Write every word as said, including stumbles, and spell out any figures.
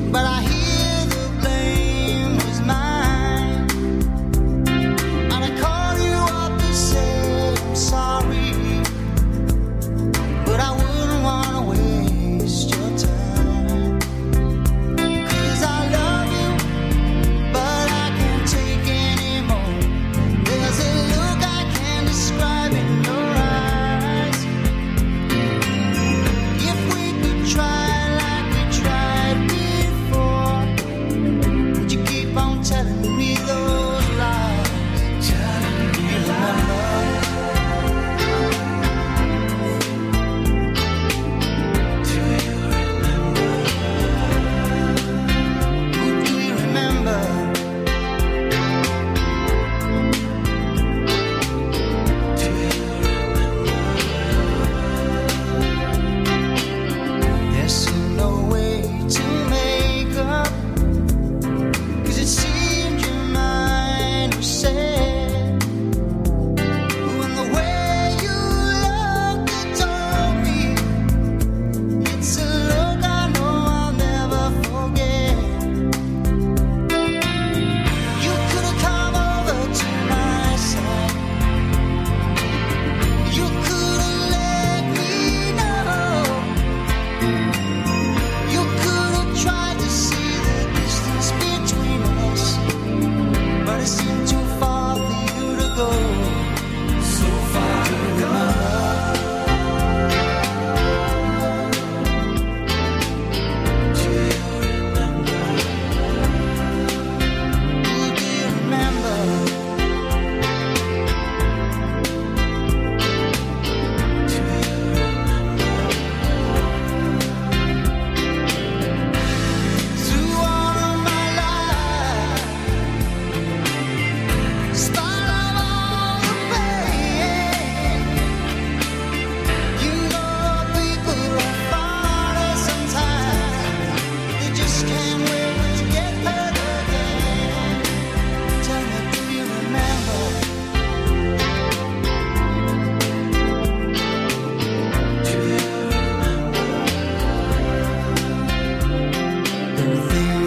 but I hear the blame was mine. And I call you up to say I'm sorry, but I wouldn't wanna waste your time. 'Cause I love you, but I can't take anymore. There's a look I can't describe in your eyes. If we could try like we tried before, would you keep on telling me those lies? Telling me lies. Do you remember? Who do you remember? Do you remember? There's still no way to make up, 'cause it seemed your mind was set. When the way you looked, it told me it's a look I know I'll never forget. You could have come over to my side. You could have let me know. You could have tried to see the distance between us, but it seemed too far for you to go. So far to go. Do you remember? Who do you remember? Do you remember? Through all of my life, spite of all the pain, you know people are funny sometimes. They just can't wait to get hurt again. Tell me, do you remember? Do you remember? Everything